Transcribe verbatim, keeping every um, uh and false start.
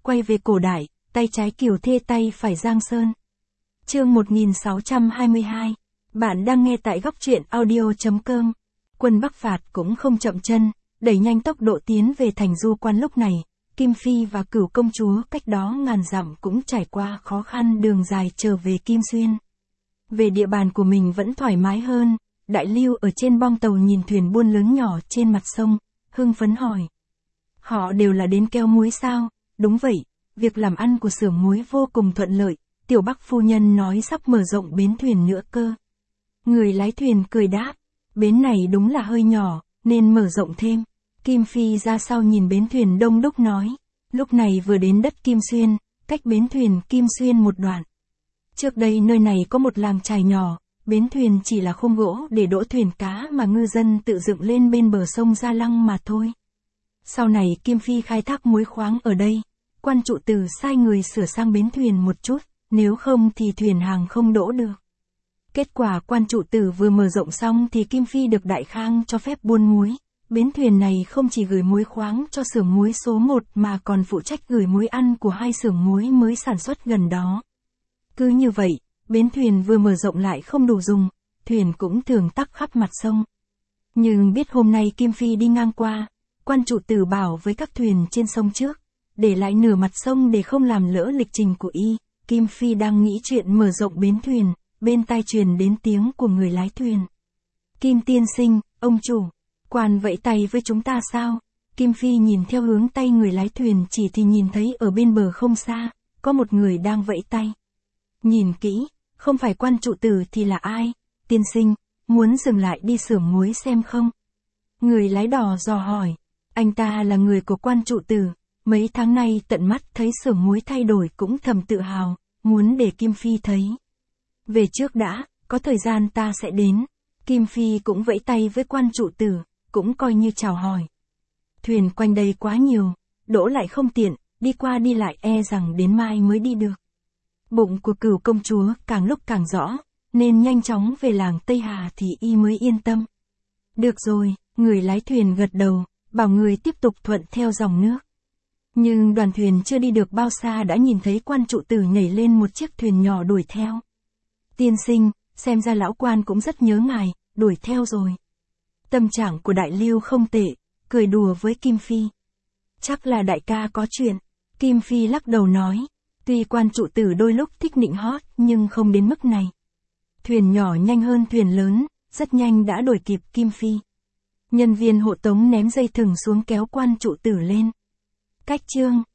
quay về cổ đại, tay trái Kiều Thê tay phải Giang Sơn. Chương một nghìn sáu trăm hai mươi hai. Bạn đang nghe tại góc truyện audio chấm com. Quân Bắc phạt cũng không chậm chân, đẩy nhanh tốc độ tiến về thành Du Quan. Lúc này, Kim Phi và Cửu công chúa cách đó ngàn dặm cũng trải qua khó khăn đường dài trở về Kim Xuyên. Về địa bàn của mình vẫn thoải mái hơn, Đại Lưu ở trên bong tàu nhìn thuyền buôn lớn nhỏ trên mặt sông, hưng phấn hỏi. Họ đều là đến kéo muối sao? Đúng vậy, việc làm ăn của xưởng muối vô cùng thuận lợi, Tiểu Bắc phu nhân nói sắp mở rộng bến thuyền nữa cơ. Người lái thuyền cười đáp, bến này đúng là hơi nhỏ, nên mở rộng thêm. Kim Phi ra sau nhìn bến thuyền đông đúc nói, lúc này vừa đến đất Kim Xuyên, cách bến thuyền Kim Xuyên một đoạn. Trước đây nơi này có một làng chài nhỏ, bến thuyền chỉ là khung gỗ để đỗ thuyền cá mà ngư dân tự dựng lên bên bờ sông Gia Lăng mà thôi. Sau này Kim Phi khai thác muối khoáng ở đây, quan trụ từ sai người sửa sang bến thuyền một chút, nếu không thì thuyền hàng không đỗ được. Kết quả quan trụ tử vừa mở rộng xong thì Kim Phi được Đại Khang cho phép buôn muối. Bến thuyền này không chỉ gửi muối khoáng cho xưởng muối số một mà còn phụ trách gửi muối ăn của hai xưởng muối mới sản xuất gần đó. Cứ như vậy, bến thuyền vừa mở rộng lại không đủ dùng, thuyền cũng thường tắc khắp mặt sông. Nhưng biết hôm nay Kim Phi đi ngang qua, quan trụ tử bảo với các thuyền trên sông trước, để lại nửa mặt sông để không làm lỡ lịch trình của y. Kim Phi đang nghĩ chuyện mở rộng bến thuyền, bên tai truyền đến tiếng của người lái thuyền. Kim tiên sinh, ông chủ, quan vẫy tay với chúng ta sao? Kim Phi nhìn theo hướng tay người lái thuyền chỉ thì nhìn thấy ở bên bờ không xa, có một người đang vẫy tay. Nhìn kỹ, không phải quan trụ tử thì là ai? Tiên sinh, muốn dừng lại đi xưởng muối xem không? Người lái đò dò hỏi, anh ta là người của quan trụ tử, mấy tháng nay tận mắt thấy xưởng muối thay đổi cũng thầm tự hào, muốn để Kim Phi thấy. Về trước đã, có thời gian ta sẽ đến. Kim Phi cũng vẫy tay với quan trụ tử, cũng coi như chào hỏi. Thuyền quanh đây quá nhiều, đỗ lại không tiện, đi qua đi lại e rằng đến mai mới đi được. Bụng của Cửu công chúa càng lúc càng rõ, nên nhanh chóng về làng Tây Hà thì y mới yên tâm. Được rồi, người lái thuyền gật đầu, bảo người tiếp tục thuận theo dòng nước. Nhưng đoàn thuyền chưa đi được bao xa đã nhìn thấy quan trụ tử nhảy lên một chiếc thuyền nhỏ đuổi theo. Tiên sinh, xem ra lão quan cũng rất nhớ ngài, đuổi theo rồi. Tâm trạng của Đại Lưu không tệ, cười đùa với Kim Phi. Chắc là đại ca có chuyện. Kim Phi lắc đầu nói, tuy quan trụ tử đôi lúc thích nịnh hót nhưng không đến mức này. Thuyền nhỏ nhanh hơn thuyền lớn, rất nhanh đã đuổi kịp Kim Phi. Nhân viên hộ tống ném dây thừng xuống kéo quan trụ tử lên. Cách chương